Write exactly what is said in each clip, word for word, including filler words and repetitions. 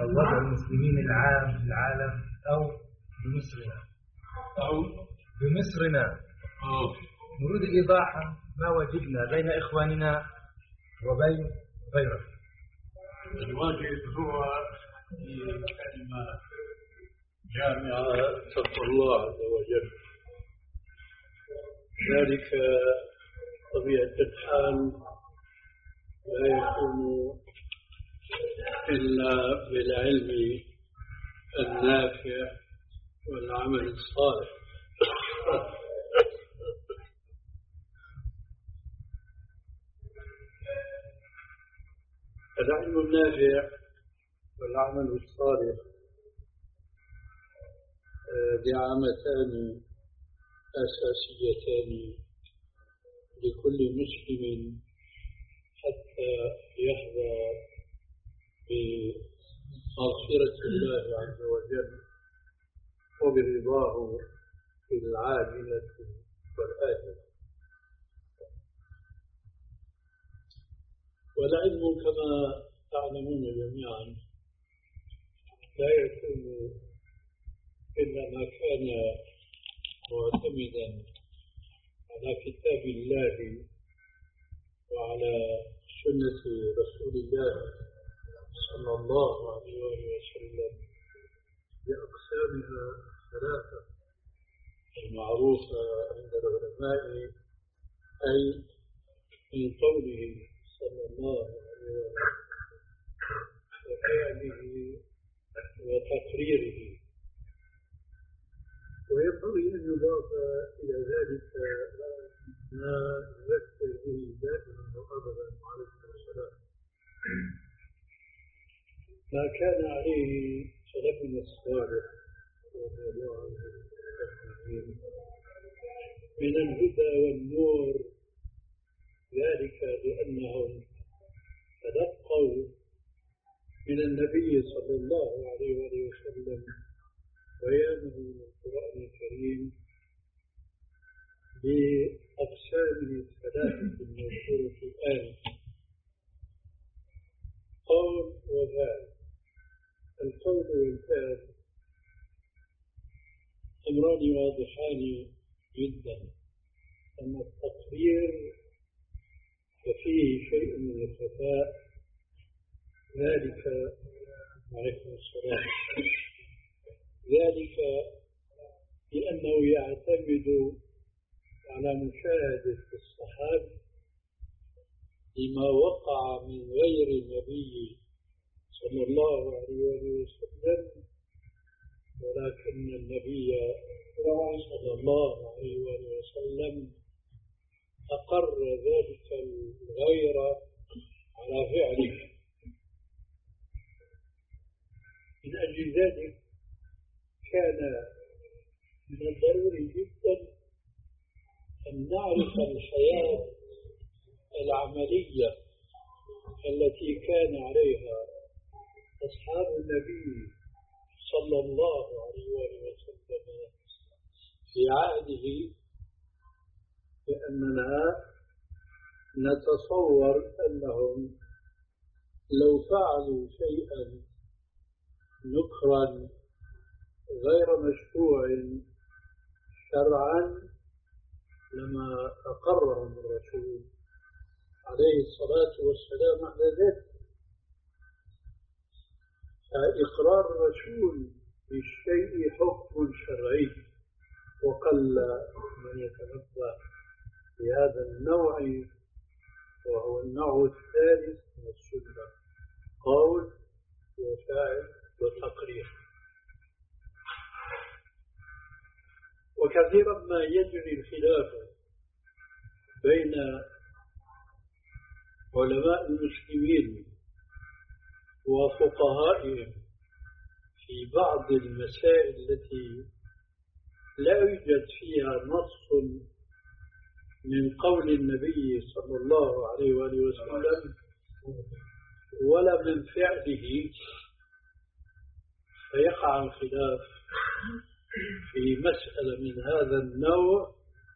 وضع المسلمين العام في العالم أو بمصرنا أو بمصرنا أوه. نريد الإيضاح ما وجدنا بين إخواننا وبين غيره. الواجب هو كلمة جامعة تقوى الله عز وجل، ذلك طبيعة الحال لا يكون إلا بالعلم النافع والعمل الصالح. العلم النافع والعمل الصالح دعامتان أساسيتان لكل مسلم حتى يحظى بمغفرة الله عز وجل وبرضاه في العاجلة والآجلة. والعلم كما تعلمون جميعا لا يكون إلا ما كان معتمدا على كتاب الله وعلى سنة رسول الله صلى الله عليه وسلم بأقسامها الثلاثة المعروفة عند العلماء، أي من قوله صلى الله عليه وسلم وفعله وتقريره. وينبغي أن يضاف إلى ذلك ما نذكر به دائما وأبدا عليه السلام ما كان عليه سلفنا الصالح رضي الله عنهم من الهدى والنور، ذلك لأنهم تلقوا من النبي صلى الله عليه وسلم بيانه من القرآن الكريم بأقسامه الثلاثة المذكورة في الآية: قول وفعل. القول والفعل أمران واضحان جدا، أما التقرير ففيه شيء من الخفاء، ذلك عليكم السلام ذلك لأنه يعتمد على مشاهدة الصحابة لما وقع من غير النبي صلى الله عليه وسلم، ولكن النبي صلى الله عليه وسلم أقر ذلك الغير على فعله. من أجل ذلك كان من الضروري جدا أن نعرف الحياة العملية التي كان عليها أصحاب النبي صلى الله عليه وسلم في عهده، لأننا نتصور أنهم لو فعلوا شيئا نكرا غير مشروع شرعا لما أقرهم الرسول عليه الصلاة والسلام على ذلك. فإقرار الرسول بالشيء حكم شرعي، وقل من يتنبه بهذا النوع، وهو النوع الثالث من السنة: قول وفعل وتقرير. وكثيرا ما يجري الخلاف بين علماء المسلمين وفقهائهم في بعض المسائل التي لا يوجد فيها نص من قول النبي صلى الله عليه وآله وسلم ولا من فعله، فيقع الخلاف في مسألة من هذا النوع،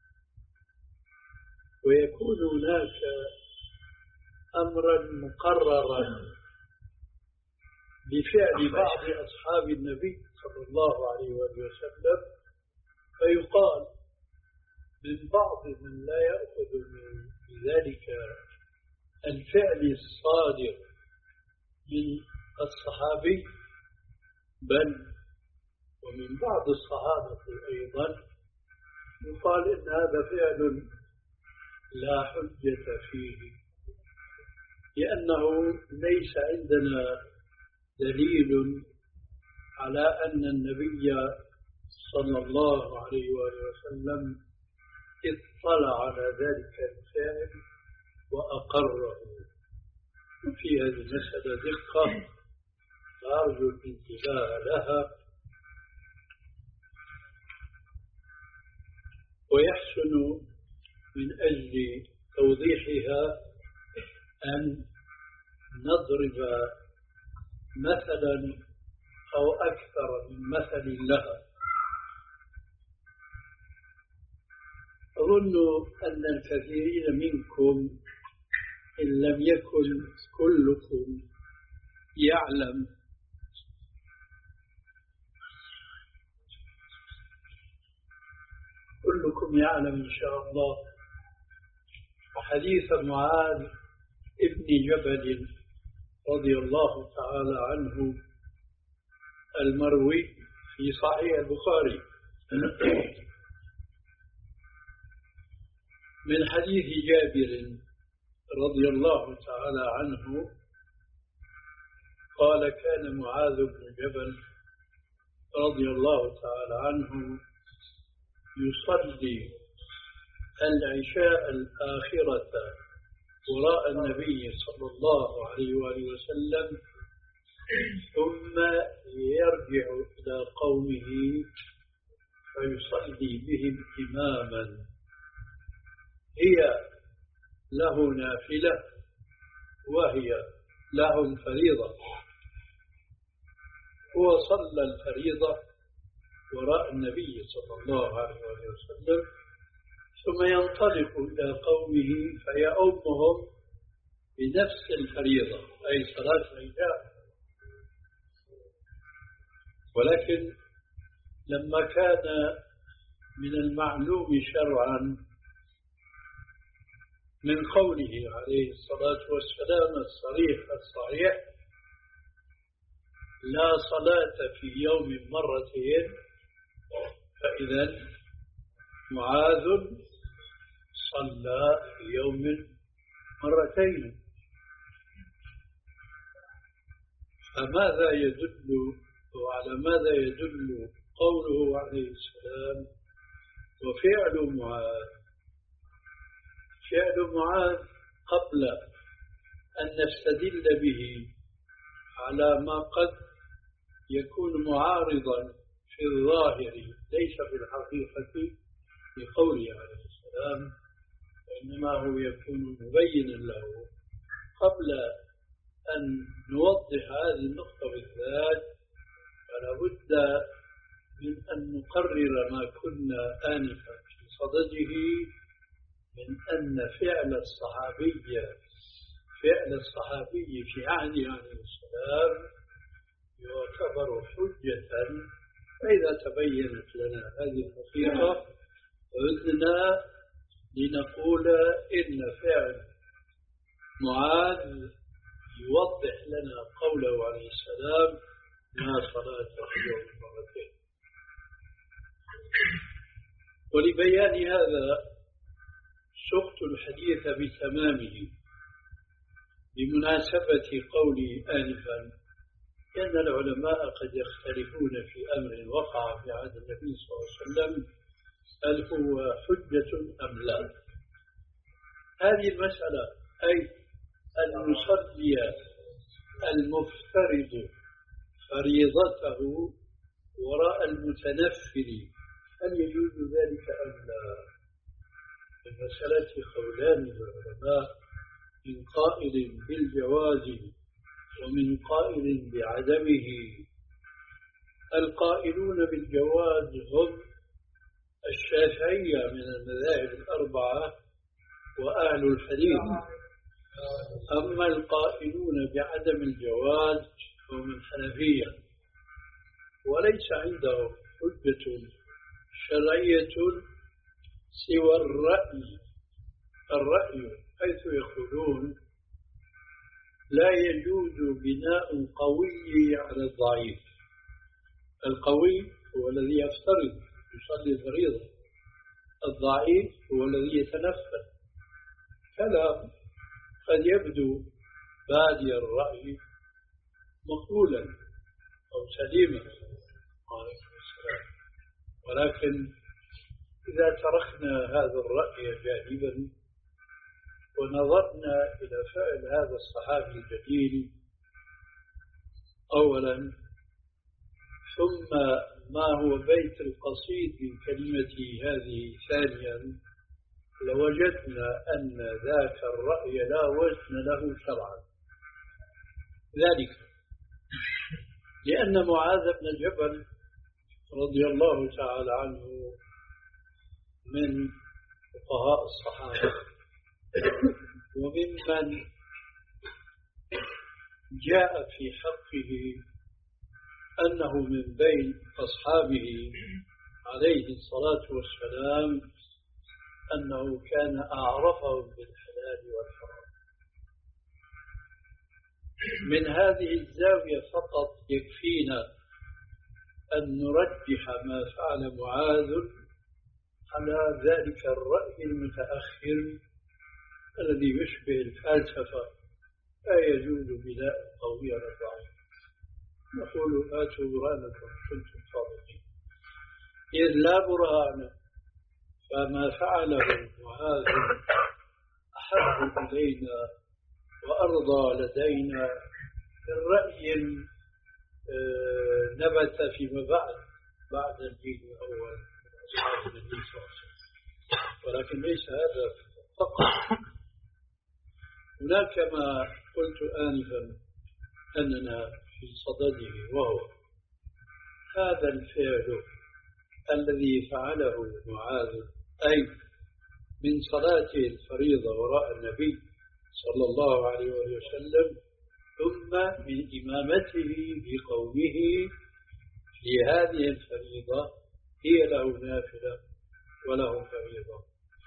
ويكون هناك أمرا مقررا لفعل بعض أصحاب النبي صلى الله عليه وسلم، فيقال من بعض من لا يأخذ من ذلك الفعل الصادر من الصحابي، بل ومن بعض الصحابة أيضا، يقال إن هذا فعل لا حجة فيه، لأنه ليس عندنا دليل على أن النبي صلى الله عليه وسلم اطلع على ذلك الفعل وأقره. وفي هذه المسألة دقة أرجو الانتباه لها، ويحسن من أجل توضيحها أن نضرب مثلا أو أكثر من مثل لها. أظن أن الكثيرين منكم إن لم يكن كلكم يعلم كلكم يعلم إن شاء الله حديث معاذ ابن جبل رضي الله تعالى عنه المروي في صحيح البخاري من حديث جابر رضي الله تعالى عنه قال: كان معاذ بن جبل رضي الله تعالى عنه يصلي العشاء الآخرة وراء النبي صلى الله عليه وآله وسلم، ثم يرجع إلى قومه فيصلي بهم إماما، هي له نافلة وهي لهم فريضة. هو صلى الفريضة وراء النبي صلى الله عليه وسلم، ثم ينطلق إلى قومه فيؤمهم بنفس الفريضة، أي صلاة العشاء. ولكن لما كان من المعلوم شرعا من قوله عليه الصلاة والسلام الصريح الصحيح: لا صلاة في يوم مرتين، فإذا معاذ صلى في يوم مرتين. فماذا يدل وعلى ماذا يدل قوله عليه السلام وفعل معاذ؟ فعل معاذ قبل أن نستدل به على ما قد يكون معارضا في الظاهر ليس في الحقيقة لقوله عليه السلام، وإنما هو يكون مبينا له. قبل أن نوضح هذه النقطة بالذات فلا بد من أن نقرر ما كنا آنفا في صدده من أن فعل الصحابي فعل الصحابي في عهده عليه السلام يعتبر حجة. فإذا تبينت لنا هذه الحقيقة عدنا لنقول إن فعل معاذ يوضح لنا قوله عليه السلام: لا صلاة في يوم مرتين. ولبيان هذا سقت الحديث بتمامه بمناسبة قولي آنفا أن العلماء قد يختلفون في أمر وقع في عهد النبي صلى الله عليه وسلم هل هو حجة أم لا. هذه المسألة أي أن يصلي المفترض فريضته وراء المتنفل هل يجوز ذلك أم لا؟ المسألة قولان للعلماء، من قائل بالجواز ومن قائل بعدمه. القائلون بالجواز هم الشافعية من المذاهب الأربعة وأهل الحديث، أما القائلون بعدم الجواز ومن حنفية، وليس عنده حجة شرعية سوى الرأي الرأي حيث يقولون لا يجوز بناء قوي على الضعيف. القوي هو الذي يفترض يصلي الفريضة، الضعيف هو الذي يتنفل. كلام قد يبدو بادي الرأي مقبولا أو سليما عليكم السلام، ولكن إذا تركنا هذا الرأي جانبا ونظرنا إلى فعل هذا الصحابي الجليل أولا، ثم ما هو بيت القصيد من كلمته هذه ثانيا، لوجدنا أن ذاك الرأي لا وزن له شرعا. ذلك لأن معاذ بن جبل رضي الله تعالى عنه من فقهاء الصحابة وممن جاء في حقه أنه من بين أصحابه عليه الصلاة والسلام أنه كان أعرفهم بالحلال والحرام. من هذه الزاوية فقط يكفينا أن نرجح ما فعل معاذ على ذلك الرأي المتأخر الذي يشبه الفلسفة، لا يجوز بناء قوي على الضعيف. نقول آتوا برهانكم كنتم صادقين، إذ لا برهان، فما فعله معاذ أحب إلينا وأرضى لدينا من رأي نبت فيما بعد بعد الجيل الأول من أصحاب النبي صلى الله عليه وسلم، ولكن ليس هذا فقط. هناك ما قلت آنفا أننا في صدده، وهو هذا الفعل الذي فعله معاذ أي من صلاته الفريضة وراء النبي صلى الله عليه وسلم، ثم من إمامته بقوله في هذه الفريضة هي له نافلة وله فريضة،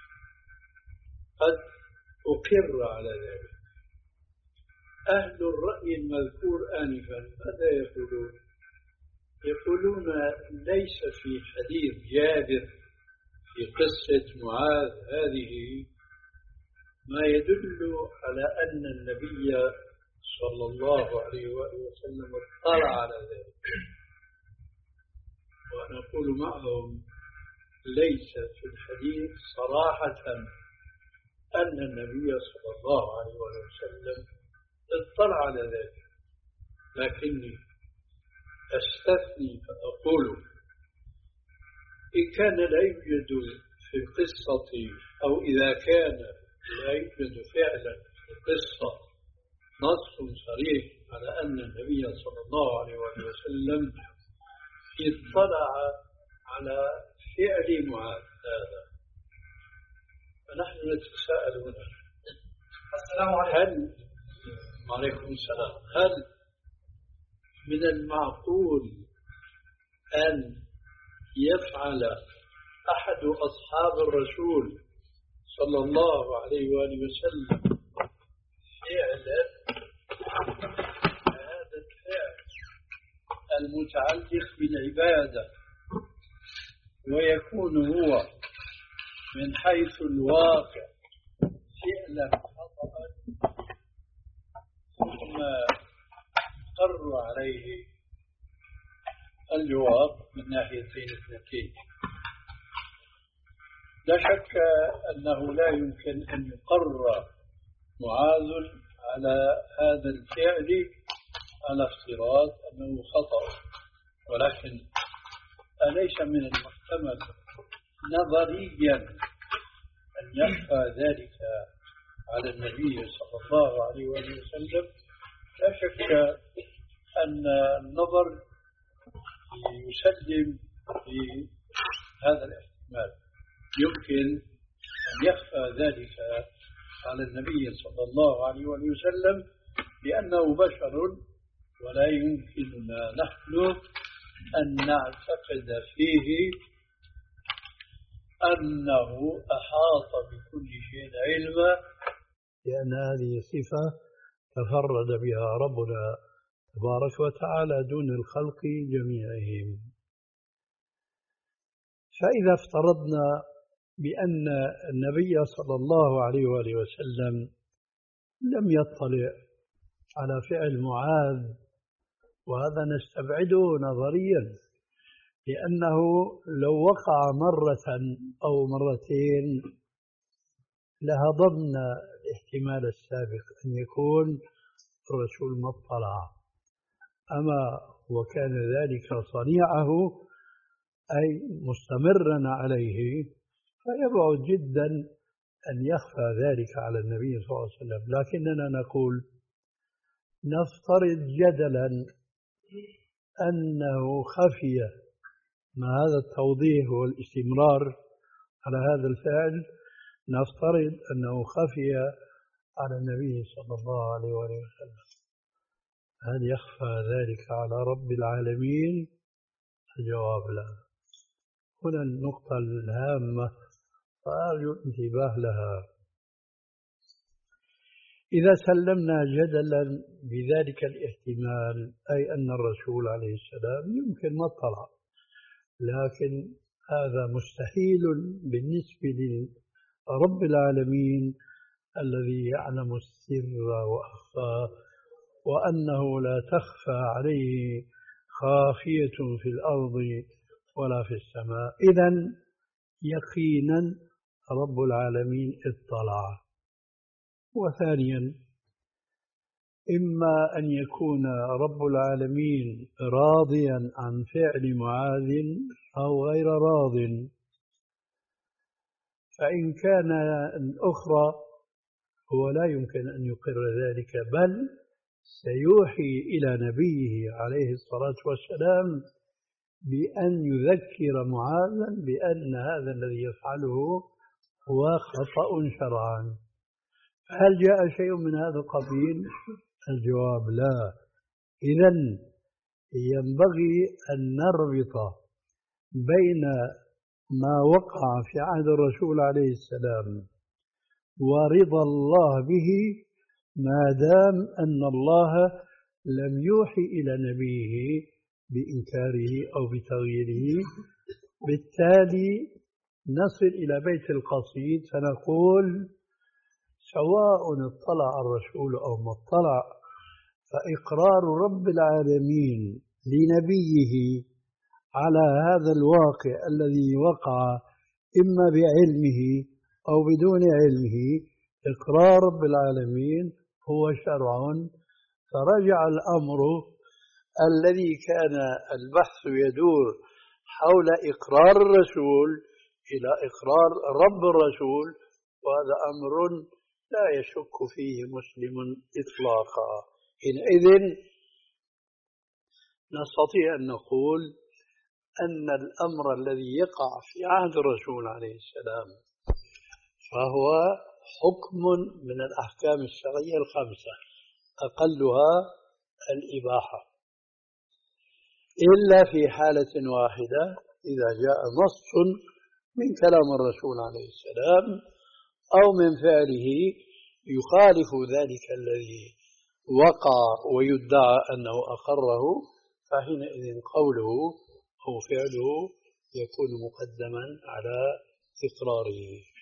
قد أقر على ذلك. أهل الرأي المذكور آنفا ماذا يقولون؟ يقولون ليس في حديث جابر في قصة معاذ هذه ما يدل على أن النبي صلى الله عليه وسلم اطلع على ذلك، ونقول معهم ليس في الحديث صراحة أن النبي صلى الله عليه وسلم اطلع على ذلك، لكني أستثني فأقول إن كان لا يوجد في القصة، أو إذا كان لا يوجد فعلا في القصة نص صريح على أن النبي صلى الله عليه وسلم اطلع على فعل معاذ هذا، فنحن نتساءل هنا السلام عليكم. هل وعليكم السلام هل من المعقول أن يفعل أحد أصحاب الرسول صلى الله عليه وآله وسلم فعلا هذا الفعل المتعلق بالعبادة ويكون هو من حيث الواقع فعلا خطأ ثم قر عليه؟ الجواب من ناحيتين اثنتين. لا شك أنه لا يمكن أن يقر معاذ على هذا الفعل على افتراض أنه خطأ، ولكن أليس من المحتمل نظريا أن يخفى ذلك على النبي صلى الله عليه وسلم؟ لا شك أن النظر يسلم في هذا الاحتمال، يمكن أن يخفى ذلك على النبي صلى الله عليه وسلم لأنه بشر ولا يمكننا نحن أن نعتقد فيه أنه أحاط بكل شيء علما، لأن هذه صفة تفرد بها ربنا تبارك وتعالى دون الخلق جميعهم. فإذا افترضنا بأن النبي صلى الله عليه وآله وسلم لم يطلع على فعل معاذ، وهذا نستبعده نظريا، لأنه لو وقع مرة أو مرتين لهضمنا الاحتمال السابق أن يكون الرسول ما اطلع. أما وكان ذلك صنيعه أي مستمرا عليه، فيبعد جدا أن يخفى ذلك على النبي صلى الله عليه وسلم. لكننا نقول نفترض جدلا أنه خفي مع هذا التوضيح والاستمرار على هذا الفعل، نفترض أنه خفي على النبي صلى الله عليه وسلم، هل يخفى ذلك على رب العالمين؟ الجواب لا. هنا النقطة الهامة فأرجو الانتباه لها. إذا سلمنا جدلا بذلك الاحتمال، أي أن الرسول عليه السلام يمكن ما اطلع، لكن هذا مستحيل بالنسبة لرب العالمين الذي يعلم السر وأخفى، وأنه لا تخفى عليه خافية في الأرض ولا في السماء. إذن يقينا رب العالمين اطلع. وثانيا، إما أن يكون رب العالمين راضيا عن فعل معاذ أو غير راض، فإن كان الأخرى هو لا يمكن أن يقر ذلك، بل سيوحي إلى نبيه عليه الصلاة والسلام بأن يذكر معاذا بأن هذا الذي يفعله هو خطأ شرعا. هل جاء شيء من هذا القبيل؟ الجواب لا. إذن ينبغي أن نربط بين ما وقع في عهد الرسول عليه السلام ورضا الله به، ما دام أن الله لم يوحي إلى نبيه بإنكاره أو بتغييره. بالتالي نصل إلى بيت القصيد فنقول سواء اطلع الرسول أو ما اطلع، فإقرار رب العالمين لنبيه على هذا الواقع الذي وقع إما بعلمه أو بدون علمه، إقرار رب العالمين هو شرع. فرجع الأمر الذي كان البحث يدور حول إقرار الرسول إلى إقرار رب الرسول، وهذا أمر لا يشك فيه مسلم إطلاقا. حينئذ نستطيع أن نقول أن الأمر الذي يقع في عهد الرسول عليه السلام فهو حكم من الأحكام الشرعية الخمسة، أقلها الإباحة، إلا في حالة واحدة، إذا جاء نص من كلام الرسول عليه السلام أو من فعله يخالف ذلك الذي وقع ويدعى أنه أقره، فحينئذ قوله أو فعله يكون مقدما على إقراره.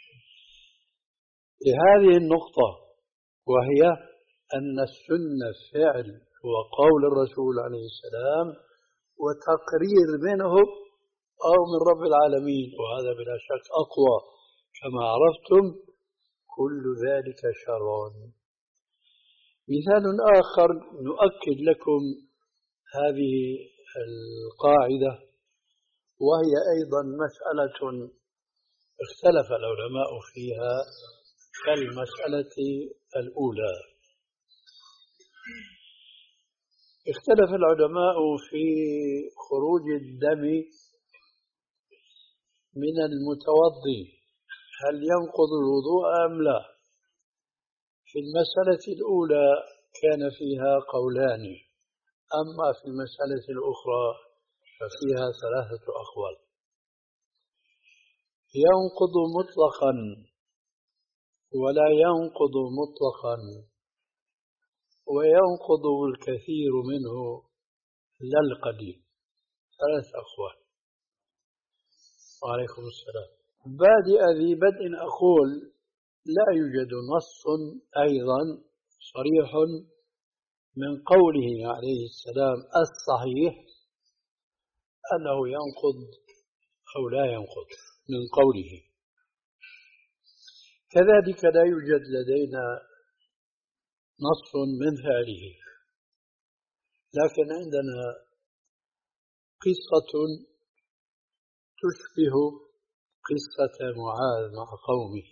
لهذه النقطة، وهي أن السنة فعل وقول الرسول عليه السلام وتقرير منه أو من رب العالمين، وهذا بلا شك أقوى كما عرفتم، كل ذلك شرع. مثال آخر نؤكد لكم هذه القاعدة، وهي أيضا مسألة اختلف العلماء فيها كالمسألة الأولى. اختلف العلماء في خروج الدم من المتوضي، هل ينقض الوضوء أم لا؟ في المسألة الأولى كان فيها قولان، أما في المسألة الأخرى ففيها ثلاثة أقوال. ينقض مطلقا ولا ينقض مطلقا، وينقض الكثير منه لا القليل. ثلاث أقوال. وعليكم السلام. بادئ ذي بدء أقول لا يوجد نص أيضا صريح من قوله عليه السلام الصحيح أنه ينقض أو لا ينقض من قوله. كذلك لا يوجد لدينا نص من فعله، لكن عندنا قصة تشبه قصة معاذ مع قومه،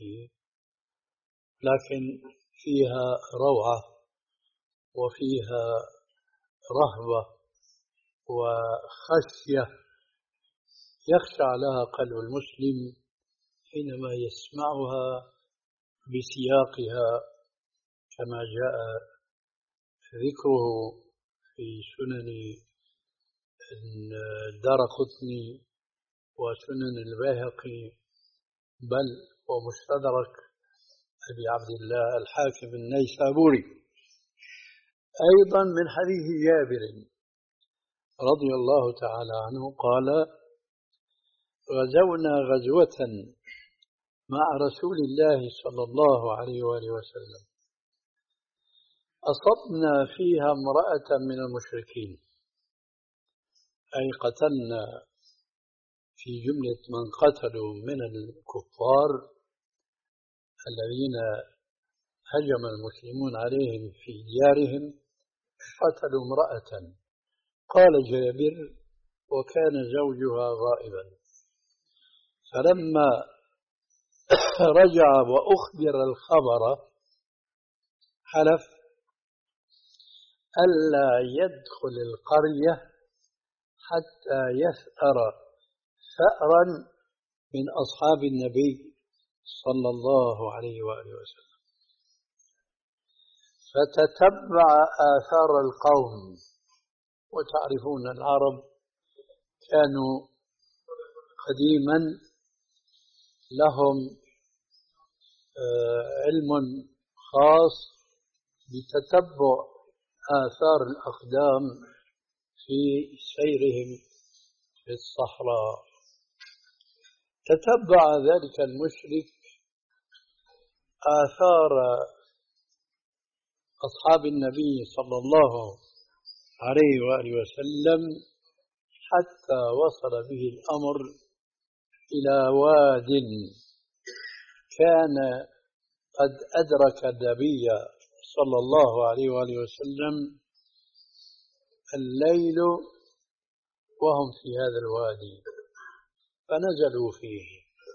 لكن فيها روعة وفيها رهبة وخشية يخشع لها قلب المسلم حينما يسمعها بسياقها كما جاء ذكره في سنن الدارقطني وسنن البيهقي بل ومستدرك أبي عبد الله الحاكم النيسابوري. أيضا من حديث جابر رضي الله تعالى عنه قال غزونا غزوة مع رسول الله صلى الله عليه وآله وسلم أصبنا فيها امرأة من المشركين، أي قتلنا في جملة من قتلوا من الكفار الذين هجم المسلمون عليهم في ديارهم، قتلوا امرأة. قال جابر وكان زوجها غائبا، فلما رجع وأخبر الخبر حلف ألا يدخل القرية حتى يثأر ثأرا من أصحاب النبي صلى الله عليه وآله وسلم. فتتبع آثار القوم، وتعرفون العرب كانوا قديما لهم علم خاص بتتبع آثار الأقدام في سيرهم في الصحراء. تتبع ذلك المشرك آثار أصحاب النبي صلى الله عليه وآله وسلم حتى وصل به الأمر إلى واد كان قد أدرك النبي صلى الله عليه وآله وسلم الليل وهم في هذا الوادي، فنزلوا فيه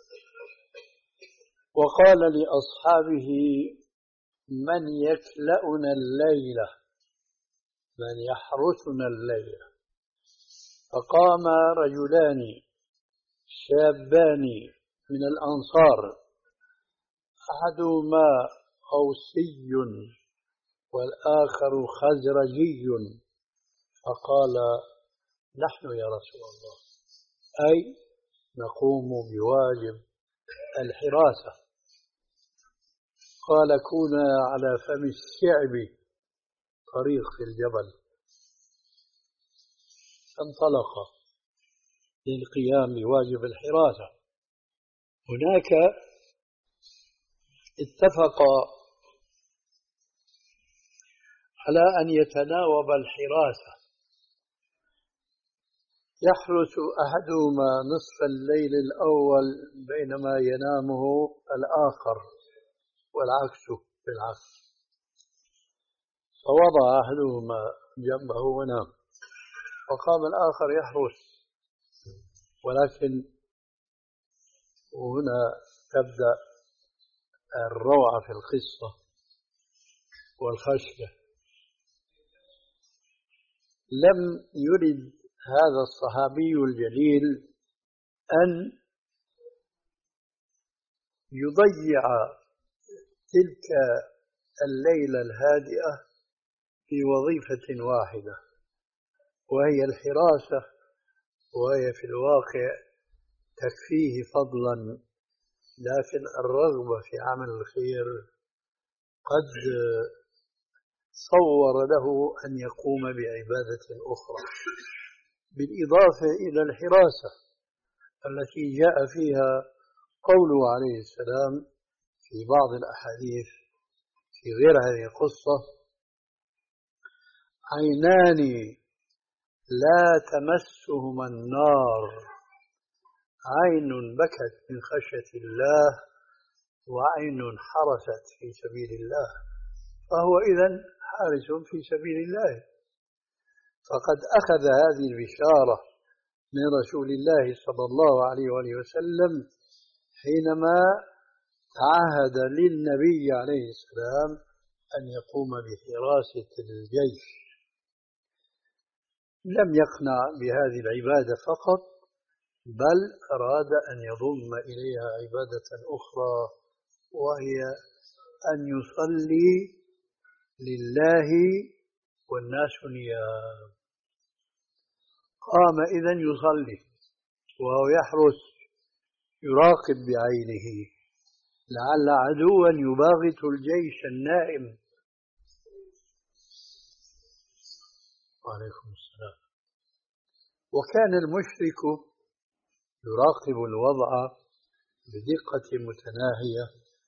وقال لأصحابه من يكلأنا الليلة، من يحرسنا الليلة. فقام رجلان شابان من الأنصار، أحدهما أوسي والآخر خزرجي، فقال نحن يا رسول الله، أي نقوم بواجب الحراسة. قال كونا على فم الشعب طريق في الجبل. فانطلق للقيام بواجب الحراسة. هناك اتفق على أن يتناوب الحراسة، يحرس أحدهما نصف الليل الأول بينما ينامه الآخر، والعكس بالعكس. فوضع أحدهما جنبه ونام، وقام الآخر يحرس. ولكن وهنا تبدأ الروعة في القصة والخشية. لم يرد هذا الصحابي الجليل أن يضيع تلك الليلة الهادئة في وظيفة واحدة، وهي الحراسة، وهي في الواقع تكفيه فضلا، لكن الرغبة في عمل الخير قد صور له أن يقوم بعبادة أخرى بالإضافة إلى الحراسة التي جاء فيها قوله عليه السلام في بعض الأحاديث في غير هذه القصة: عينان لا تمسهما النار، عين بكت من خشية الله وعين حرست في سبيل الله، فهو إذن حارس في سبيل الله. فقد أخذ هذه البشارة من رسول الله صلى الله عليه وآله وسلم حينما تعهد للنبي عليه السلام أن يقوم بحراسة الجيش. لم يقنع بهذه العبادة فقط، بل أراد أن يضم إليها عبادة أخرى، وهي أن يصلي لله والناس نيام. قام إذن يصلي وهو يحرس، يراقب بعينه لعل عدوا يباغت الجيش النائم. وعليكم السلام. وكان المشرك يراقب الوضع بدقة متناهية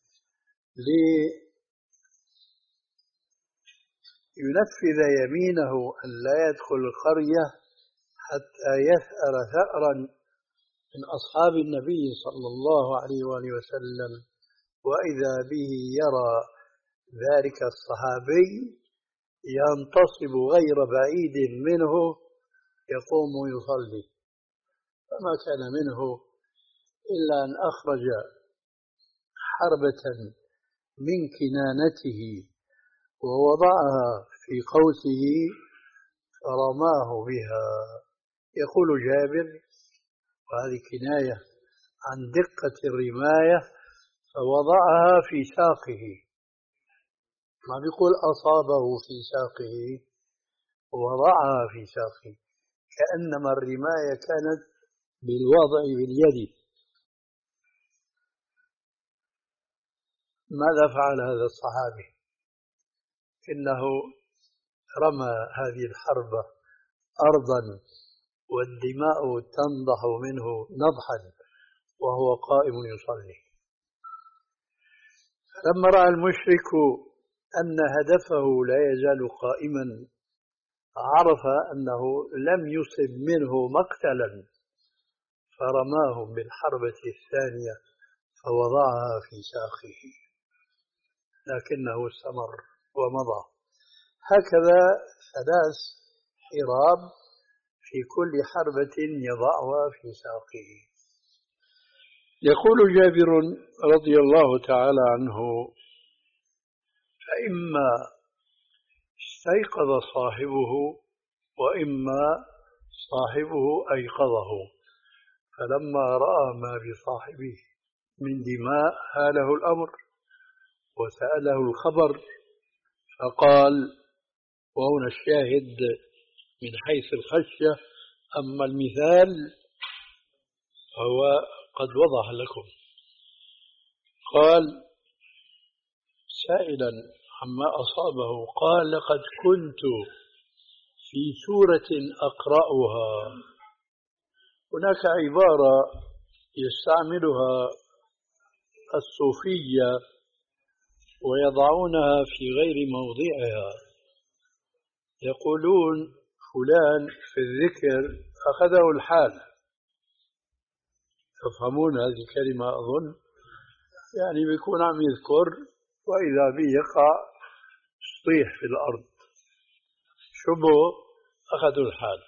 لينفذ يمينه أن لا يدخل القرية حتى يثأر ثأرا من أصحاب النبي صلى الله عليه وآله وسلم، وإذا به يرى ذلك الصحابي ينتصب غير بعيد منه يقوم يصلي، فما كان منه إلا أن أخرج حربة من كنانته ووضعها في قوسه فرماه بها. يقول جابر، وهذه كناية عن دقة الرماية، فوضعها في ساقه، ما بيقول أصابه في ساقه، وضعها في ساقه، كأنما الرماية كانت بالوضع باليد. ماذا فعل هذا الصحابي؟ إنه رمى هذه الحربة أرضا والدماء تنضح منه نضحا وهو قائم يصلي. لما رأى المشرك أن هدفه لا يزال قائما، عرف أنه لم يصب منه مقتلا، فرماه بالحربة الثانية فوضعها في ساقه، لكنه استمر ومضى. هكذا ثلاث حراب في كل حربة يضعها في ساقه. يقول جابر رضي الله تعالى عنه: فإما استيقظ صاحبه وإما صاحبه أيقظه، فلما رأى ما بصاحبه من دماء هاله الأمر وسأله الخبر، فقال، وهنا الشاهد من حيث الخشية، أما المثال هو قد وضح لكم. قال سائلا عما أصابه، قال: لقد كنت في سورة أقرأها. هناك عبارة يستعملها الصوفية ويضعونها في غير موضعها، يقولون فلان في الذكر أخذه الحال. تفهمون هذه الكلمة أظن؟ يعني بيكون عم يذكر وإذا به يقع يطيح في الأرض، شبه أخذوا الحال.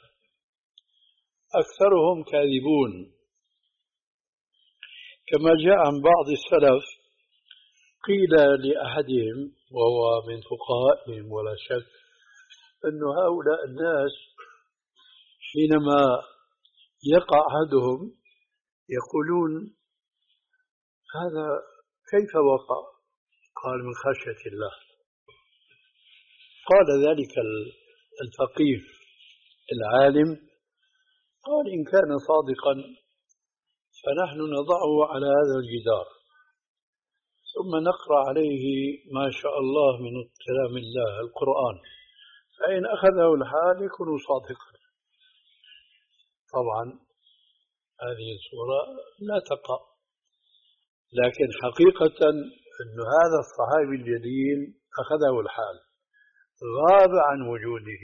أكثرهم كاذبون، كما جاء عن بعض السلف قيل لأحدهم وهو من فقهائهم ولا شك أن هؤلاء الناس حينما يقع أحدهم يقولون: هذا كيف وقع؟ قال: من خشية الله. قال ذلك الفقيه العالم؟ قال إن كان صادقا فنحن نضعه على هذا الجدار ثم نقرأ عليه ما شاء الله من كلام الله القرآن، فإن أخذه الحال يكون صادقا. طبعا هذه الصورة لا تقع، لكن حقيقة أن هذا الصحابي الجليل أخذه الحال، غاب عن وجوده،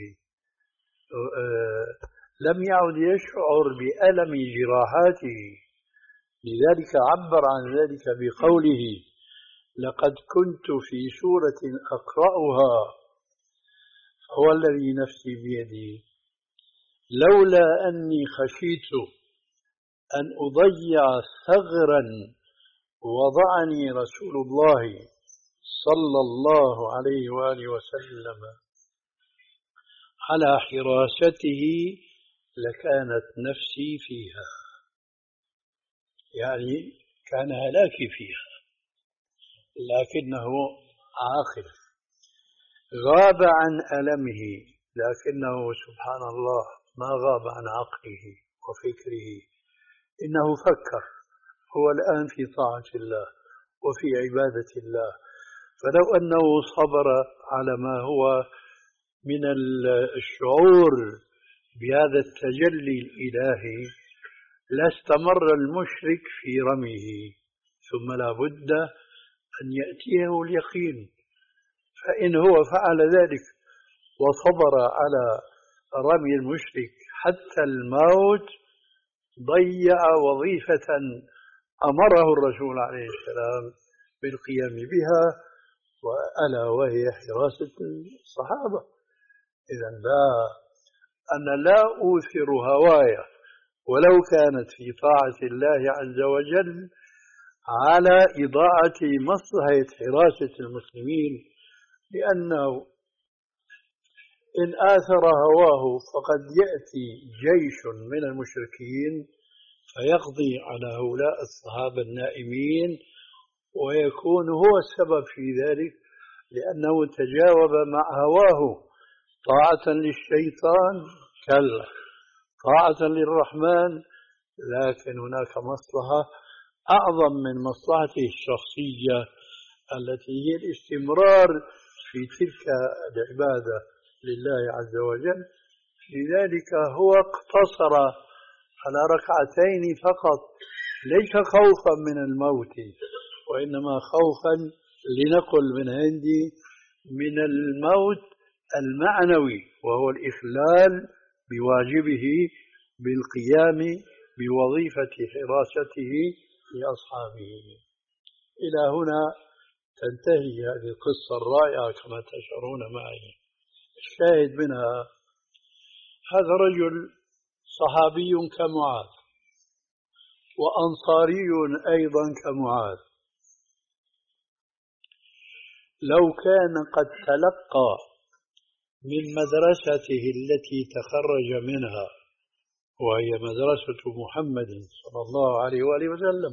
لم يعد يشعر بألم جراحاته، لذلك عبر عن ذلك بقوله لقد كنت في سورة أقرأها هو الذي نفسي بيدي لولا أني خشيت أن أضيع ثغرا وضعني رسول الله صلى الله عليه وآله وسلم على حراسته لكانت نفسي فيها، يعني كان هلاكي فيها، لكنه عاقل غاب عن ألمه، لكنه سبحان الله ما غاب عن عقله وفكره، إنه فكر هو الآن في طاعة الله وفي عبادة الله، فلو أنه صبر على ما هو من الشعور بهذا التجلي الإلهي لاستمر المشرك في رميه، ثم لا بد أن يأتيه اليقين، فإن هو فعل ذلك وصبر على رمي المشرك حتى الموت ضيع وظيفة أمره الرسول عليه السلام بالقيام بها، وألا وهي حراسة الصحابة. إذن لا أنا لا أوثر هوايا ولو كانت في طاعة الله عز وجل على إضاعة مصلحة حراسة المسلمين، لأنه إن آثر هواه فقد يأتي جيش من المشركين فيقضي على هؤلاء الصحابة النائمين ويكون هو السبب في ذلك، لأنه تجاوب مع هواه. طاعة للشيطان كلا، طاعة للرحمن، لكن هناك مصلحة أعظم من مصلحته الشخصية التي هي الاستمرار في تلك العبادة لله عز وجل. لذلك هو اقتصر على ركعتين فقط، ليس خوفا من الموت، وإنما خوفا لنقل من عندي من الموت المعنوي، وهو الإخلال بواجبه بالقيام بوظيفة حراسته لأصحابه. إلى هنا تنتهي هذه القصة الرائعة كما تشعرون معي. الشاهد منها هذا رجل صحابي كمعاذ وأنصاري أيضا كمعاذ، لو كان قد تلقى من مدرسته التي تخرج منها وهي مدرسة محمد صلى الله عليه وآله وسلم،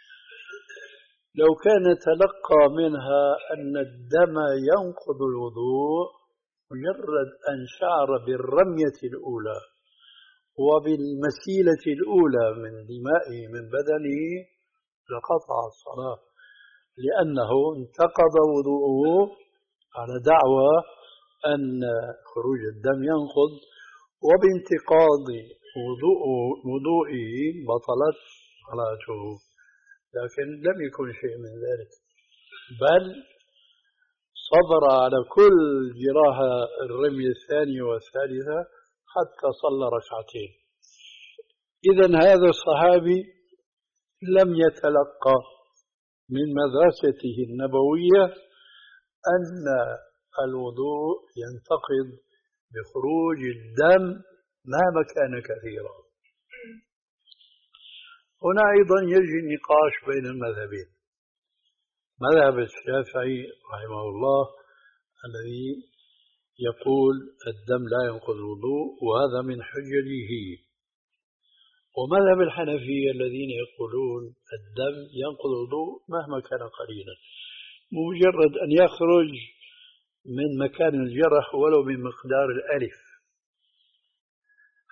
لو كان تلقى منها أن الدم ينقض الوضوء مجرد أن شعر بالرمية الأولى وبالمسيلة الأولى من دمائه من بدنه لقطع الصلاة، لأنه انتقض وضوءه على دعوى أن خروج الدم ينقض، وبانتقاض وضوئه بطلت صلاته. لكن لم يكن شيء من ذلك، بل صبر على كل جراحة الرمية الثانية والثالثة حتى صلى ركعتين. إذن هذا الصحابي لم يتلقى من مدرسته النبوية أن الوضوء ينتقض بخروج الدم مهما كان كثيرا. هنا أيضا يجري النقاش بين المذهبين. مذهب الشافعي رحمه الله الذي يقول الدم لا ينقض الوضوء وهذا من حججه، ومذهب الحنفية الذين يقولون الدم ينقض الوضوء مهما كان قليلا، مجرد أن يخرج من مكان الجرح ولو من مقدار الألف.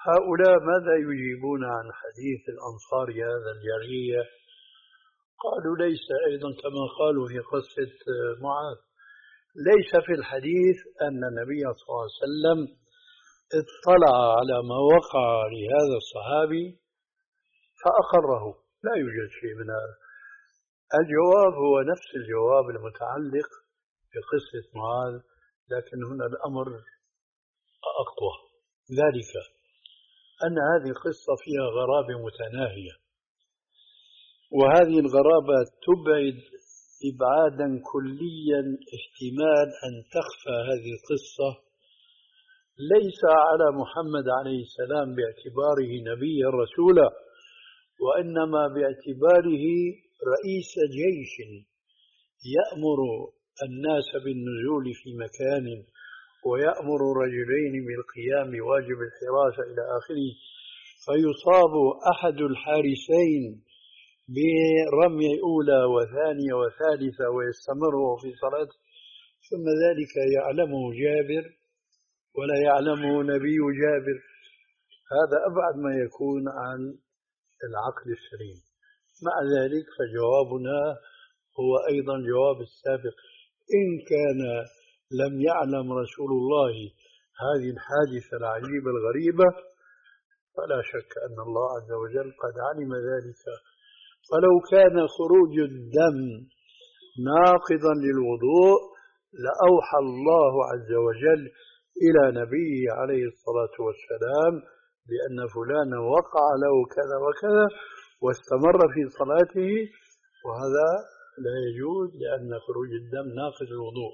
هؤلاء ماذا يجيبون عن حديث الأنصار هذا الجارية؟ قالوا ليس أيضا كما قالوا في قصة معاذ، ليس في الحديث أن النبي صلى الله عليه وسلم اطلع على ما وقع لهذا الصحابي فأقره، لا يوجد شيء من هذا. الجواب هو نفس الجواب المتعلق بقصة معاذ، لكن هنا الأمر أقوى، ذلك أن هذه القصة فيها غرابة متناهية، وهذه الغرابة تبعد إبعادا كليا احتمال أن تخفى هذه القصة ليس على محمد عليه السلام باعتباره نبيا رسولا، وإنما باعتباره رئيس جيش يأمر الناس بالنزول في مكان ويأمر رجلين بالقيام بواجب الحراسة إلى آخره، فيصاب أحد الحارسين برمي أولى وثانية وثالثة ويستمر في صلاته، ثم ذلك يعلمه جابر ولا يعلمه نبي جابر. هذا أبعد ما يكون عن العقل السليم. مع ذلك فجوابنا هو أيضا جواب السابق، إن كان لم يعلم رسول الله هذه الحادثة العجيبة الغريبة فلا شك أن الله عز وجل قد علم ذلك. فلو كان خروج الدم ناقضا للوضوء لأوحى الله عز وجل إلى نبيه عليه الصلاة والسلام بأن فلانا وقع له كذا وكذا واستمر في صلاته، وهذا لا يجوز لأن خروج الدم ناقض الوضوء.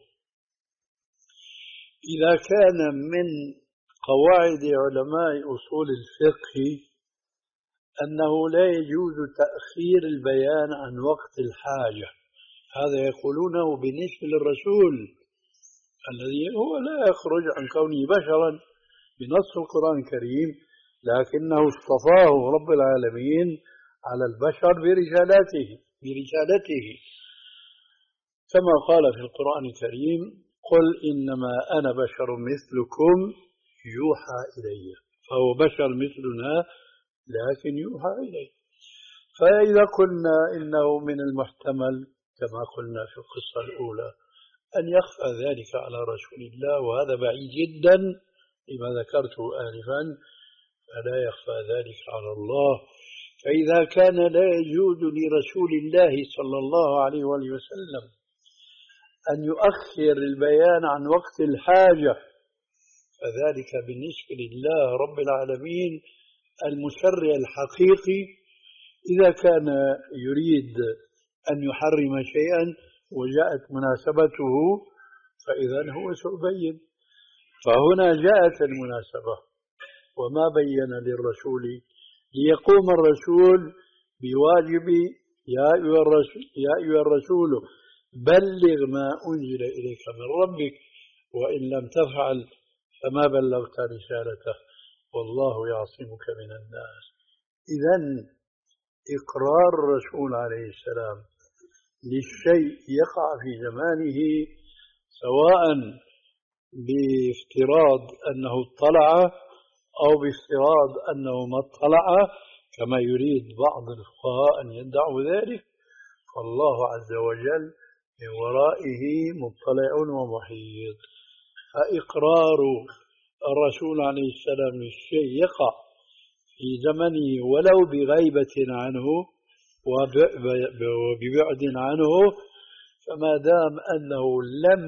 إذا كان من قواعد علماء أصول الفقه أنه لا يجوز تأخير البيان عن وقت الحاجة، هذا يقولونه بالنسبة للرسول الذي هو لا يخرج عن كونه بشرا بنص القرآن الكريم، لكنه اصطفاه رب العالمين على البشر برسالته برسالته كما قال في القرآن الكريم: قل إنما أنا بشر مثلكم يوحى إلي، فهو بشر مثلنا لكن يوحى إليه. فإذا قلنا إنه من المحتمل كما قلنا في القصة الأولى أن يخفى ذلك على رسول الله، وهذا بعيد جدا لما ذكرته آنفا، فلا يخفى ذلك على الله. فإذا كان لا يجوز لرسول الله صلى الله عليه وسلم أن يؤخر البيان عن وقت الحاجة، فذلك بالنسبة لله رب العالمين المشرع الحقيقي إذا كان يريد أن يحرم شيئا وجاءت مناسبته فإذا هو سيبين. فهنا جاءت المناسبة وما بين للرسول ليقوم الرسول بواجب يا أيها الرسول, يا أيها الرسول بلغ ما أنزل إليك من ربك وإن لم تفعل فما بلغت رسالته والله يعصمك من الناس. إذن إقرار الرسول عليه السلام للشيء يقع في زمانه سواء بافتراض أنه اطلع أو بافتراض أنه ما اطلع كما يريد بعض الفقهاء أن يدعوا ذلك، فالله عز وجل من ورائه مطلع ومحيط. فإقرار الرسول عليه السلام للشيء يقع في زمنه ولو بغيبة عنه وببعد عنه، فما دام أنه لم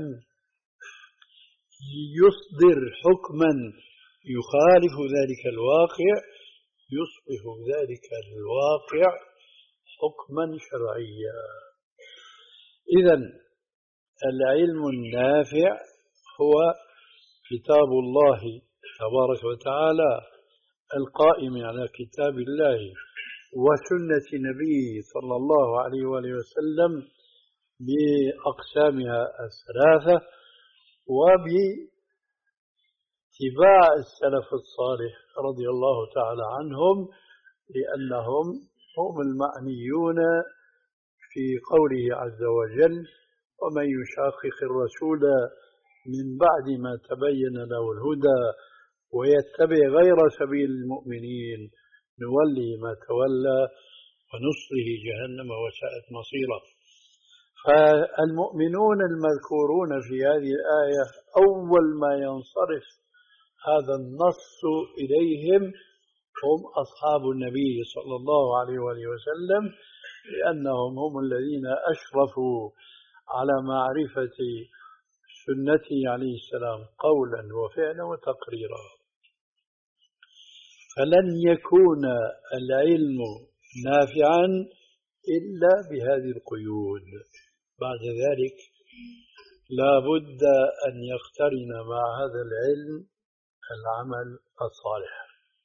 يصدر حكما يخالف ذلك الواقع يصبح ذلك الواقع حكما شرعيا. إذن العلم النافع هو كتاب الله تبارك وتعالى القائم على كتاب الله وسنة نبيه صلى الله عليه وآله وسلم بأقسامها الثلاثة وباتباع السلف الصالح رضي الله تعالى عنهم، لأنهم هم المعنيون في قوله عز وجل: ومن يشاقق الرسول من بعد ما تبين له الهدى ويتبع غير سبيل المؤمنين نولي ما تولى ونصله جهنم وساءت مصيره. فالمؤمنون المذكورون في هذه الآية أول ما ينصرف هذا النص إليهم هم أصحاب النبي صلى الله عليه وآله وسلم، لأنهم هم الذين أشرفوا على معرفة سنته عليه السلام قولا وفعلا وتقريرا. فلن يكون العلم نافعا إلا بهذه القيود. بعد ذلك لا بد أن يقترن مع هذا العلم العمل الصالح،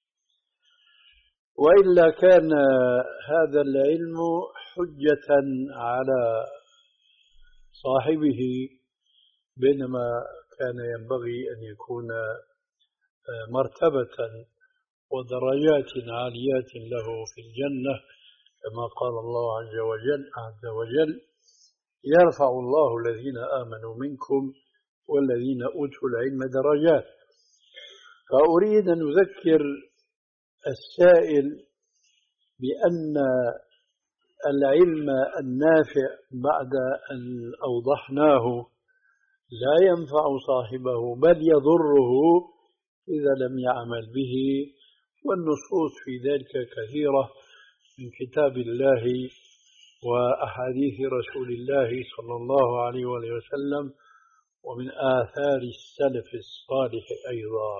وإلا كان هذا العلم حجة على صاحبه، بينما كان ينبغي أن يكون مرتبة ودرجات عاليات له في الجنة، كما قال الله عز وجل عز وجل: يرفع الله الذين آمنوا منكم والذين أوتوا العلم درجات. فأريد أن أذكر السائل بأن العلم النافع بعد أن أوضحناه لا ينفع صاحبه بل يضره إذا لم يعمل به، والنصوص في ذلك كثيرة من كتاب الله وأحاديث رسول الله صلى الله عليه وسلم ومن آثار السلف الصالح أيضا.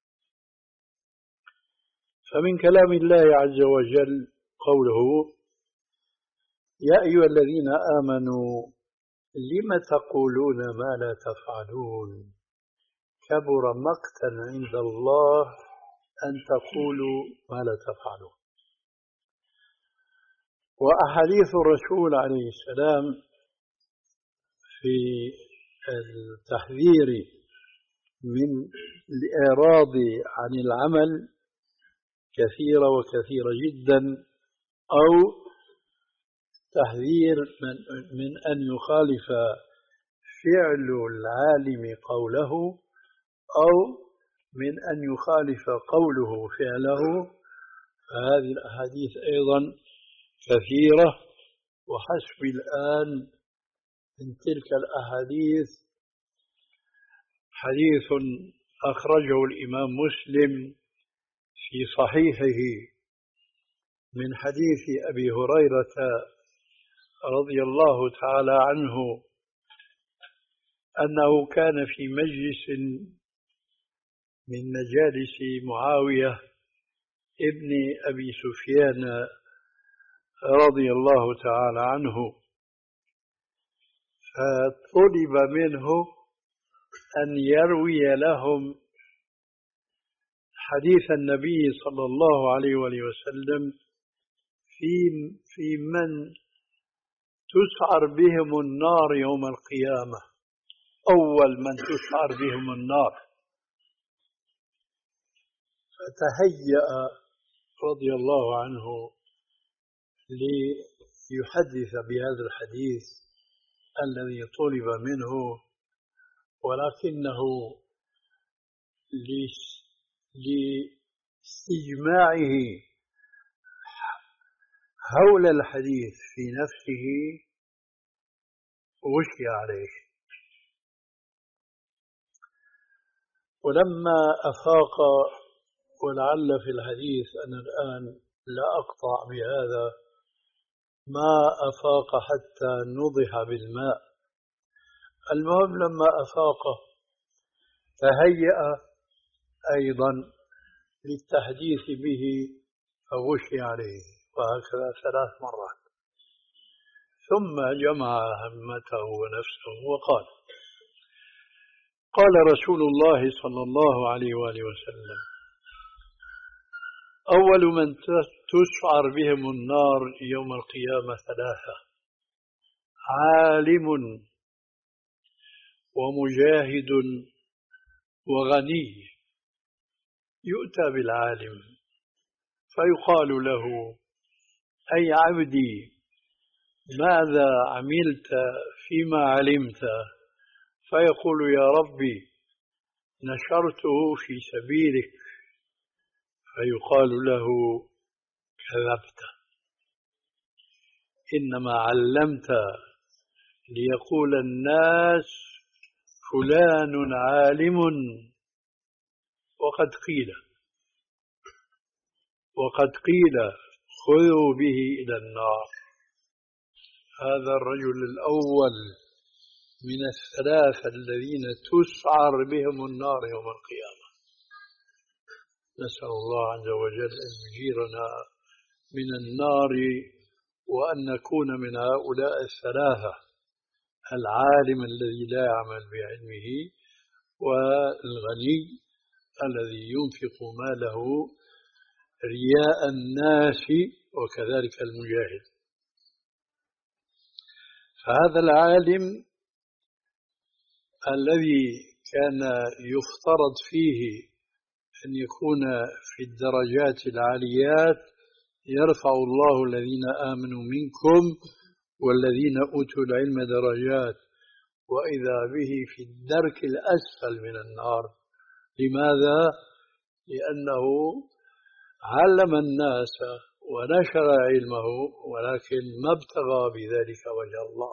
فمن كلام الله عز وجل قوله: يا أيها الذين آمنوا لم تقولون ما لا تفعلون كبر مقتا عند الله أن تقولوا ما لا تفعلون. وأحاديث الرسول عليه السلام في التحذير من الإعراض عن العمل كثيرة وكثيرة جدا، أو تحذير من, من أن يخالف فعل العالم قوله أو من أن يخالف قوله فعله. فهذه الأحاديث أيضا كثيرة، وحسب الآن من تلك الأحاديث حديث أخرجه الإمام مسلم في صحيحه من حديث أبي هريرة رضي الله تعالى عنه أنه كان في مجلس من مجالس معاوية ابن أبي سفيان رضي الله تعالى عنه، فطلب منه أن يروي لهم حديث النبي صلى الله عليه وسلم في في من تسعر بهم النار يوم القيامة، أول من تسعر بهم النار. فتهيأ رضي الله عنه ليحدث بهذا الحديث الذي طلب منه، ولكنه لاستجماعه حول الحديث في نفسه غشي عليه. ولما أفاق، ولعل في الحديث أنا الآن لا أقطع بهذا، ما أفاق حتى نضح بالماء. المهم لما أفاق تهيأ أيضا للتحديث به فغشي عليه، وهكذا ثلاث مرات. ثم جمع همته ونفسه وقال: قال رسول الله صلى الله عليه وآله وسلم: أول من تسعر بهم النار يوم القيامة ثلاثة: عالم ومجاهد وغني. يؤتى بالعالم فيقال له: أي عبدي ماذا عملت فيما علمت؟ فيقول: يا ربي نشرته في سبيلك فيقال له كذبت، إنما علمت ليقول الناس فلان عالم وقد قيل وقد قيل خذوا به إلى النار. هذا الرجل الأول من الثلاثة الذين تسعر بهم النار يوم القيامة. نسأل الله عز وجل أن يجيرنا من النار وأن نكون من هؤلاء الثلاثة: العالم الذي لا يعمل بعلمه، والغني الذي ينفق ماله رياء الناس، وكذلك المجاهد. فهذا العالم الذي كان يفترض فيه أن يكون في الدرجات العاليات يرفع الله الذين آمنوا منكم والذين أوتوا العلم درجات، وإذا به في الدرك الأسفل من النار. لماذا؟ لأنه علم الناس ونشر علمه، ولكن ما ابتغى بذلك وجه الله.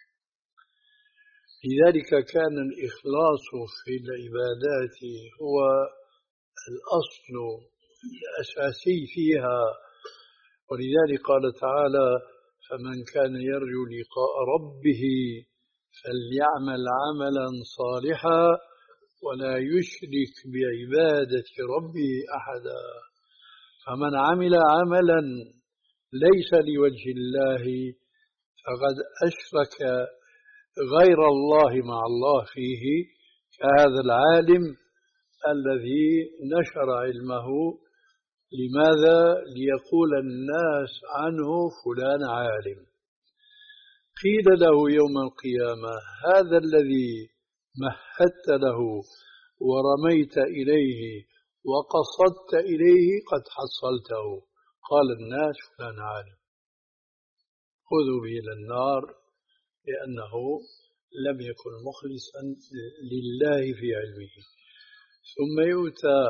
لذلك كان الإخلاص في العبادات هو الأصل الأساسي فيها. ولذلك قال تعالى: فمن كان يرجو لقاء ربه فليعمل عملا صالحا ولا يشرك بعبادة ربه أحدا. فمن عمل عملا ليس لوجه الله فقد أشرك غير الله مع الله فيه، كهذا العالم الذي نشر علمه. لماذا؟ ليقول الناس عنه فلان عالم. قيل له يوم القيامة: هذا الذي مهدت له ورميت إليه وقصدت إليه قد حصلته. قال الناس: فلان عالم، خذوا به إلى النار، لأنه لم يكن مخلصا لله في علمه. ثم يؤتى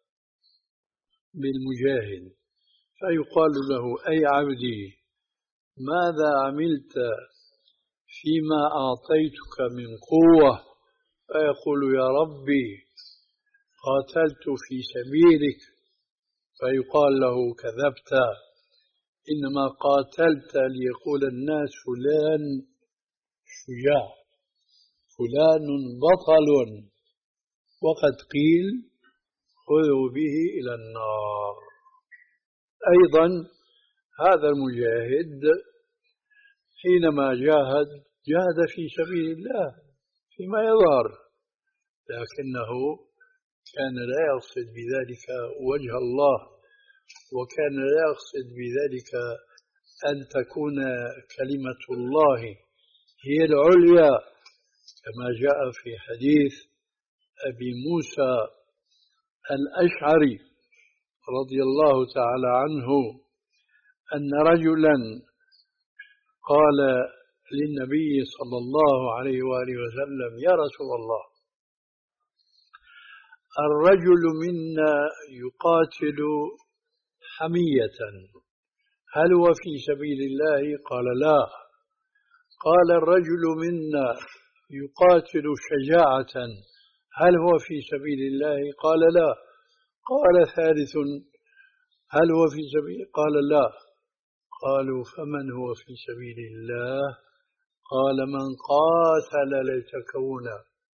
بالمجاهد فيقال له: أي عبدي، ماذا عملت فيما أعطيتك من قوة؟ فيقول: يا ربي قاتلت في سبيلك. فيقال له: كذبت، إنما قاتلت ليقول الناس فلان شجاع، فلان بطل، وقد قيل خذوا به إلى النار. أيضا هذا المجاهد حينما جاهد جاهد في سبيل الله فيما يظهر، لكنه كان لا يقصد بذلك وجه الله، وكان لا يقصد بذلك أن تكون كلمة الله هي العليا، كما جاء في حديث أبي موسى الأشعري رضي الله تعالى عنه أن رجلا قال للنبي صلى الله عليه وآله وسلم: يا رسول الله، الرجل منا يقاتل حمية، هل هو في سبيل الله؟ قال: لا. قال: الرجل منا يقاتل شجاعة، هل هو في سبيل الله؟ قال: لا. قال: ثالث: هل هو في سبيل؟ قال: لا. قالوا: فمن هو في سبيل الله؟ قال: من قاتل لتكون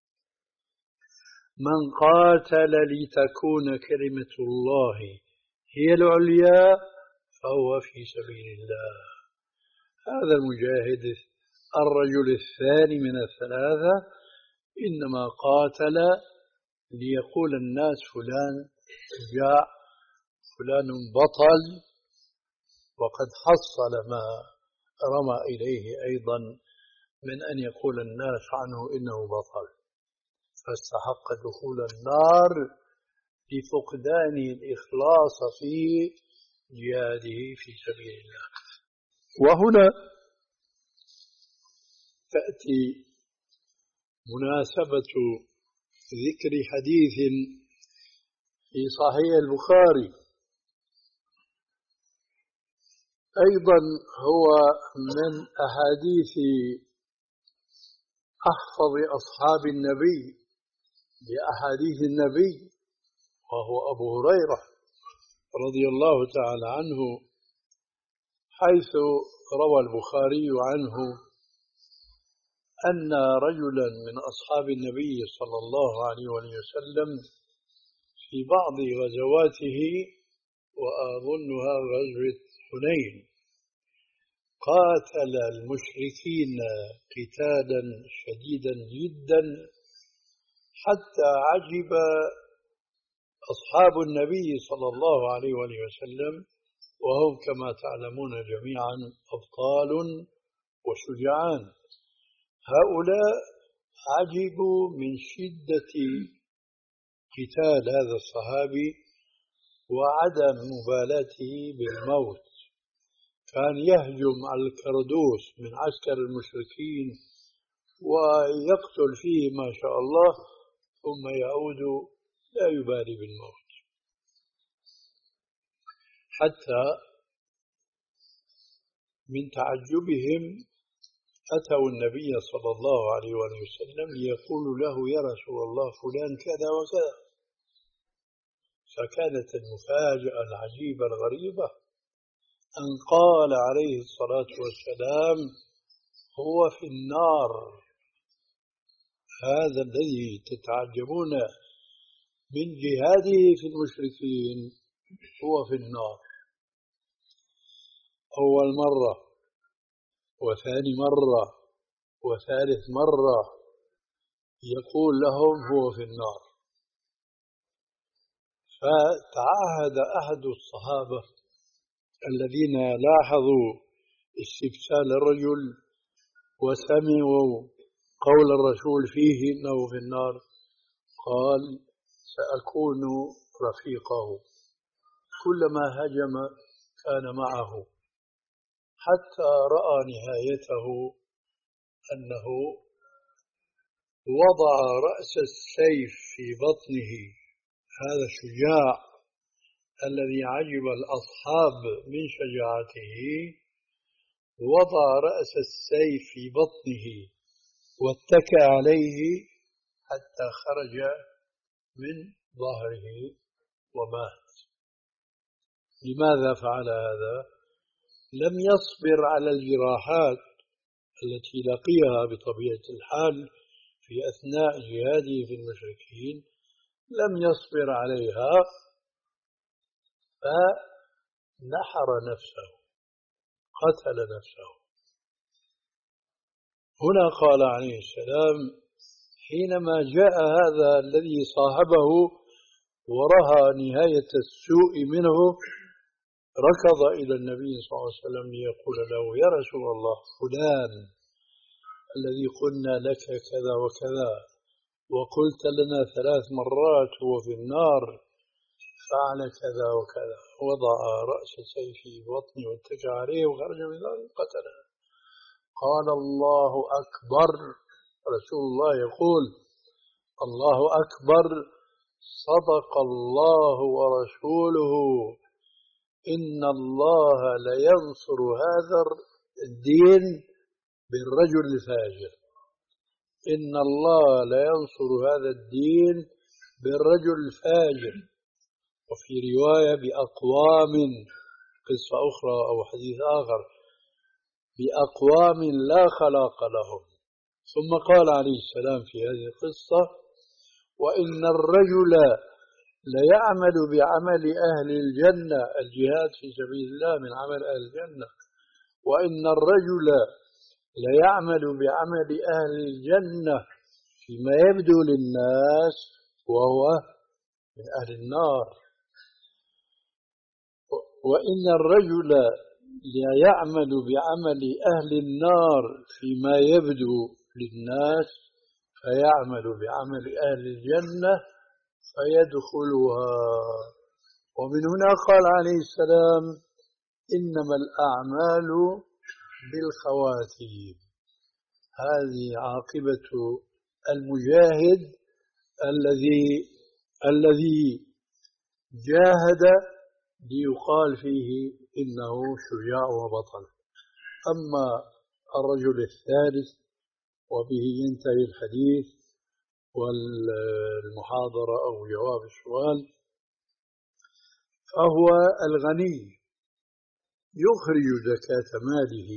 من قاتل لتكون كلمة الله هي العليا فهو في سبيل الله. هذا المجاهد الرجل الثاني من الثلاثة إنما قاتل ليقول الناس فلان شجاع، فلان بطل، وقد حصل ما رمى إليه أيضا من أن يقول الناس عنه إنه بطل، فاستحق دخول النار لفقدانه الإخلاص في جهاده في سبيل الله. وهنا تأتي مناسبة ذكر حديث في صحيح البخاري أيضا هو من أحاديث أحفظ أصحاب النبي بأحاديث النبي، وهو أبو هريرة رضي الله تعالى عنه، حيث روى البخاري عنه أن رجلا من أصحاب النبي صلى الله عليه وسلم في بعض غزواته، وأظنها غزوة حنين، قاتل المشركين قتالا شديدا جدا حتى عجب أصحاب النبي صلى الله عليه وسلم، وهم كما تعلمون جميعا أبطال وشجعان. هؤلاء عجبوا من شدة قتال هذا الصحابي وعدم مبالاته بالموت. كان يهجم على الكردوس من عسكر المشركين ويقتل فيه ما شاء الله، ثم يعود لا يبالي بالموت، حتى من تعجبهم أتوا النبي صلى الله عليه وسلم ليقولوا له: يا رسول الله فلان كذا وكذا. فكانت المفاجأة العجيبة الغريبة أن قال عليه الصلاة والسلام: هو في النار. هذا الذي تتعجبون من جهاده في المشركين هو في النار. أول مرة وثاني مرة وثالث مرة يقول لهم هو في النار. فتعاهد أحد الصحابة الذين لاحظوا استبسال الرجل وسمعوا قول الرسول فيه إنه في النار، قال: سأكون رفيقه، كلما هجم كان معه، حتى رأى نهايته أنه وضع رأس السيف في بطنه. هذا الشجاع الذي عجب الأصحاب من شجاعته وضع رأس السيف في بطنه واتكى عليه حتى خرج من ظهره ومات. لماذا فعل هذا؟ لم يصبر على الجراحات التي لقيها بطبيعة الحال في أثناء جهاده في المشركين، لم يصبر عليها فنحر نفسه، قتل نفسه. هنا قال عليه السلام حينما جاء هذا الذي صاحبه ورأى نهاية السوء منه، ركض إلى النبي صلى الله عليه وسلم ليقول له: يا رسول الله فلان الذي قلنا لك كذا وكذا وقلت لنا ثلاث مرات هو في النار فعل كذا وكذا، وضع رأس سيفه في بطنه واتكى عليه وخرج من ذلك قتله. قال: الله أكبر. رسول الله يقول: الله أكبر، صدق الله ورسوله، إن الله لينصر هذا الدين بالرجل الفاجر. إن الله لينصر هذا الدين بالرجل الفاجر. وفي رواية بأقوام، قصة أخرى أو حديث آخر، بأقوام لا خلاق لهم. ثم قال عليه السلام في هذه القصة: وإن الرجل ليعمل بعمل أهل الجنة، الجهاد في سبيل الله من عمل أهل الجنة، وإن الرجل ليعمل بعمل أهل الجنة فيما يبدو للناس وهو من أهل النار، وإن الرجل ليعمل بعمل أهل النار فيما يبدو للناس فيعمل بعمل أهل الجنة فيدخلها. ومن هنا قال عليه السلام: إنما الأعمال بالخواتيم. هذه عاقبة المجاهد الذي الذي جاهد ليقال فيه إنه شجاع وبطل. أما الرجل الثالث وبه ينتهي الحديث والمحاضرة أو جواب السؤال، فهو الغني يخرج زكاة ماله،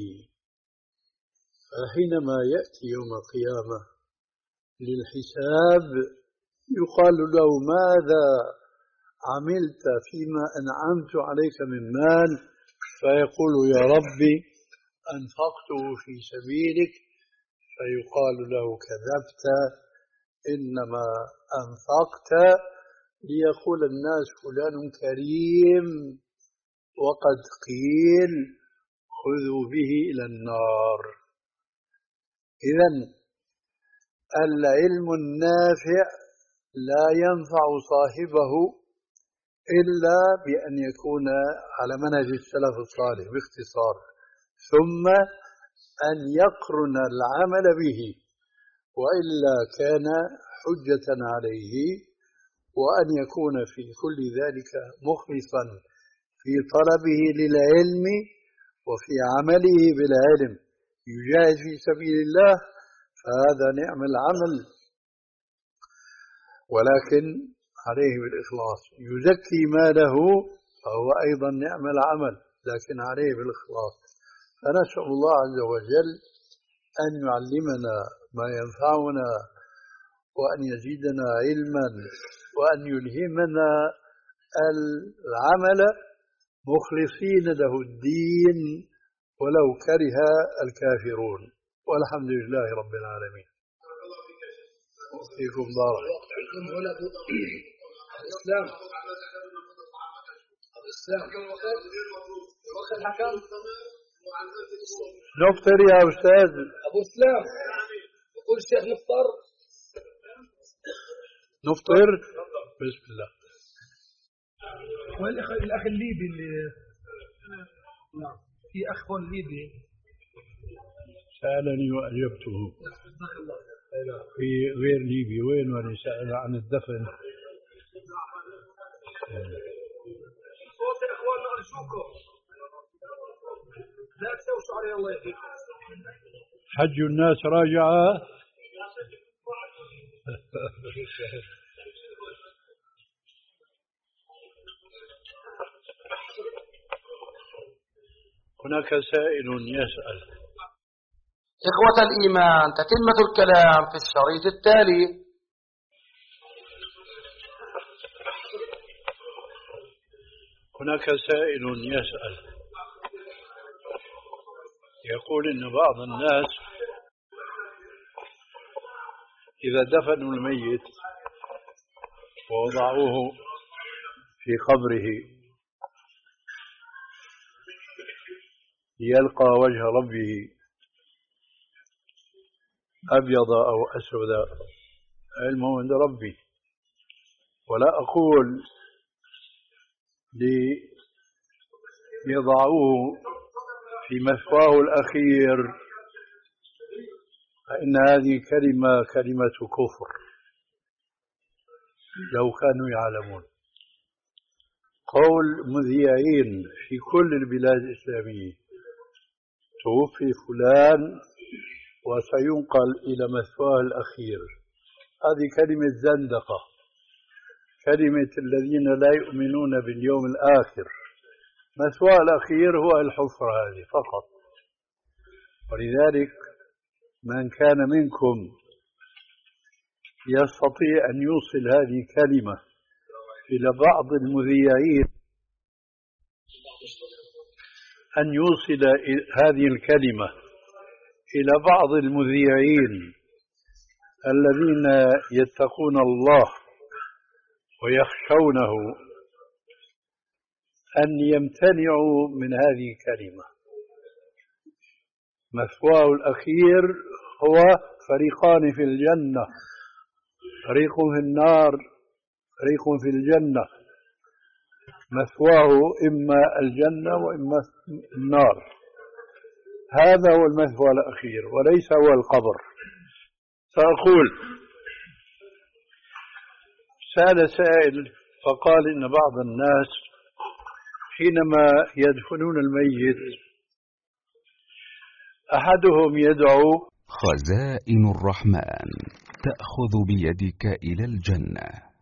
فحينما يأتي يوم القيامة للحساب يقال له ماذا عملت فيما أنعمت عليك من مال، فيقول يا ربي أنفقته في سبيلك، فيقال له كذبت، إنما أنفقت ليقول الناس فلان كريم، وقد قيل خذوا به إلى النار. إذن العلم النافع لا ينفع صاحبه إلا بأن يكون على منهج السلف الصالح باختصار، ثم أن يقرن العمل به، وإلا كان حجة عليه، وأن يكون في كل ذلك مخلصا في طلبه للعلم وفي عمله بالعلم، يجاهد في سبيل الله، فهذا نعم العمل، ولكن عليه بالإخلاص. يزكي ماله فهو أيضا نعم العمل، لكن عليه بالإخلاص. فنسأل الله عز وجل أن يعلمنا ما ينفعنا، وأن يزيدنا علما، وأن يلهمنا العمل مخلصين له الدين ولو كره الكافرون، والحمد لله رب العالمين. فيكم بارك. الإسلام الإسلام الحكم نفطر يا أستاذ أبو إسلام، يقول الشيخ نفطر نفطر بسم الله. والأخ الأخ الليبي اللي نعم في أخ ليبي سألني وأجبته في غير ليبي، وين وانا سأل عن الدفن. صوت يا إخواننا أرجوكم لا تسوسوا علي الله يهديكم. حج الناس راجعة. هناك سائل يسأل. إخوة الإيمان، تتمة الكلام في الشريط التالي. هناك سائل يسأل يقول إن بعض الناس إذا دفنوا الميت ووضعوه في قبره يلقى وجه ربه أبيض أو أسود، علمه عند ربي، ولا أقول ليضعوه في مثواه الأخير، فإن هذه كلمة كلمة كفر لو كانوا يعلمون. قول مذيعين في كل البلاد الإسلامية توفي فلان وسينقل إلى مثواه الأخير، هذه كلمة زندقة، كلمة الذين لا يؤمنون باليوم الآخر. مثواه الأخير هو الحفرة هذه فقط. ولذلك من كان منكم يستطيع أن يوصل هذه الكلمة إلى بعض المذيعين، أن يوصل هذه الكلمة إلى بعض المذيعين الذين يتقون الله ويخشونه، أن يمتنعوا من هذه الكلمة. مثواه الأخير هو فريقان في الجنة، فريق في النار، فريق في الجنة. مثواه إما الجنة وإما النار، هذا هو المثوى الأخير وليس هو القبر. سأقول سأل سائل فقال إن بعض الناس حينما يدفنون الميت أحدهم يدعو: خزائن الرحمن تأخذ بيدك إلى الجنة.